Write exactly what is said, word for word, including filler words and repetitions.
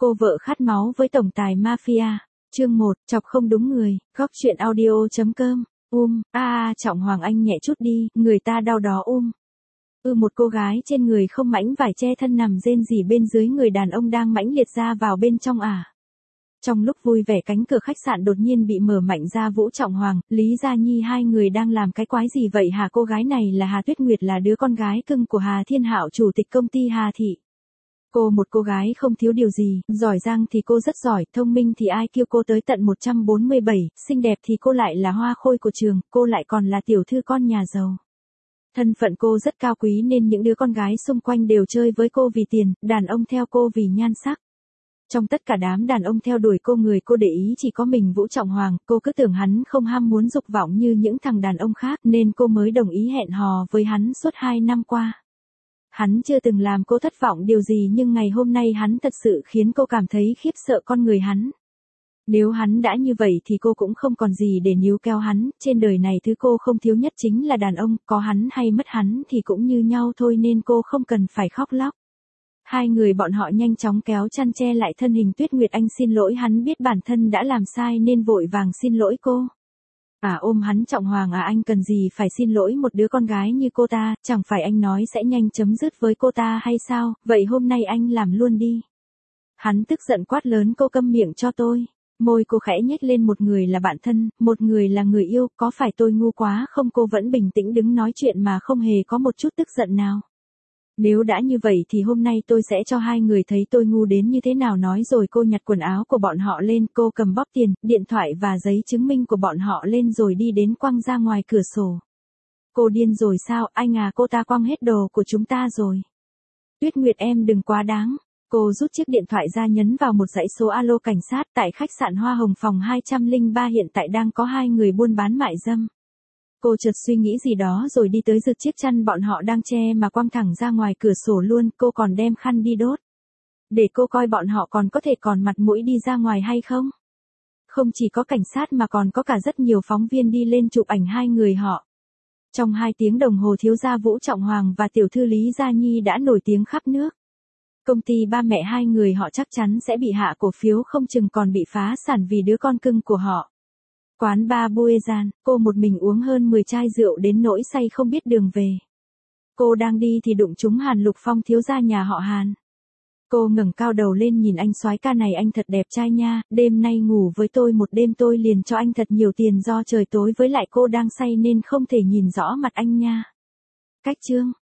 Cô vợ khát máu với tổng tài mafia. Chương một, chọc không đúng người, góc chuyện audio chấm com. Um, a a Trọng Hoàng anh nhẹ chút đi, người ta đau đó um. Ư một cô gái trên người không mảnh vải che thân nằm rên rỉ bên dưới người đàn ông đang mãnh liệt ra vào bên trong à. Trong lúc vui vẻ cánh cửa khách sạn đột nhiên bị mở mạnh ra. Vũ Trọng Hoàng, Lý Gia Nhi hai người đang làm cái quái gì vậy hả? Cô gái này là Hà Tuyết Nguyệt, là đứa con gái cưng của Hà Thiên Hạo, chủ tịch công ty Hà Thị. Cô một cô gái không thiếu điều gì, giỏi giang thì cô rất giỏi, thông minh thì ai kêu cô tới tận một trăm bốn mươi bảy, xinh đẹp thì cô lại là hoa khôi của trường, cô lại còn là tiểu thư con nhà giàu. Thân phận cô rất cao quý nên những đứa con gái xung quanh đều chơi với cô vì tiền, đàn ông theo cô vì nhan sắc. Trong tất cả đám đàn ông theo đuổi cô, người cô để ý chỉ có mình Vũ Trọng Hoàng, cô cứ tưởng hắn không ham muốn dục vọng như những thằng đàn ông khác nên cô mới đồng ý hẹn hò với hắn suốt hai năm qua. Hắn chưa từng làm cô thất vọng điều gì, nhưng ngày hôm nay hắn thật sự khiến cô cảm thấy khiếp sợ con người hắn. Nếu hắn đã như vậy thì cô cũng không còn gì để níu kéo hắn, trên đời này thứ cô không thiếu nhất chính là đàn ông, có hắn hay mất hắn thì cũng như nhau thôi nên cô không cần phải khóc lóc. Hai người bọn họ nhanh chóng kéo chăn che lại thân hình Tuyết Nguyệt. Anh xin lỗi, hắn biết bản thân đã làm sai nên vội vàng xin lỗi cô. À ôm hắn. Trọng Hoàng à, anh cần gì phải xin lỗi một đứa con gái như cô ta, chẳng phải anh nói sẽ nhanh chấm dứt với cô ta hay sao, vậy hôm nay anh làm luôn đi. Hắn tức giận quát lớn, cô câm miệng cho tôi. Môi cô khẽ nhếch lên, một người là bạn thân, một người là người yêu, có phải tôi ngu quá không? Cô vẫn bình tĩnh đứng nói chuyện mà không hề có một chút tức giận nào. Nếu đã như vậy thì hôm nay tôi sẽ cho hai người thấy tôi ngu đến như thế nào. Nói rồi cô nhặt quần áo của bọn họ lên, cô cầm bóp tiền, điện thoại và giấy chứng minh của bọn họ lên rồi đi đến quăng ra ngoài cửa sổ. Cô điên rồi sao anh à, cô ta quăng hết đồ của chúng ta rồi. Tuyết Nguyệt em đừng quá đáng. Cô rút chiếc điện thoại ra nhấn vào một dãy số. Alo cảnh sát, tại khách sạn Hoa Hồng phòng hai trăm lẻ ba hiện tại đang có hai người buôn bán mại dâm. Cô chợt suy nghĩ gì đó rồi đi tới giật chiếc chăn bọn họ đang che mà quăng thẳng ra ngoài cửa sổ luôn, cô còn đem khăn đi đốt. Để cô coi bọn họ còn có thể còn mặt mũi đi ra ngoài hay không. Không chỉ có cảnh sát mà còn có cả rất nhiều phóng viên đi lên chụp ảnh hai người họ. Trong hai tiếng đồng hồ, thiếu gia Vũ Trọng Hoàng và tiểu thư Lý Gia Nhi đã nổi tiếng khắp nước. Công ty ba mẹ hai người họ chắc chắn sẽ bị hạ cổ phiếu, không chừng còn bị phá sản vì đứa con cưng của họ. Quán bar Buezan, cô một mình uống hơn mười chai rượu đến nỗi say không biết đường về. Cô đang đi thì đụng trúng Hàn Lục Phong, thiếu gia nhà họ Hàn. Cô ngẩng cao đầu lên nhìn anh soái ca này, anh thật đẹp trai nha, đêm nay ngủ với tôi một đêm tôi liền cho anh thật nhiều tiền. Do trời tối với lại cô đang say nên không thể nhìn rõ mặt anh nha. Cách chương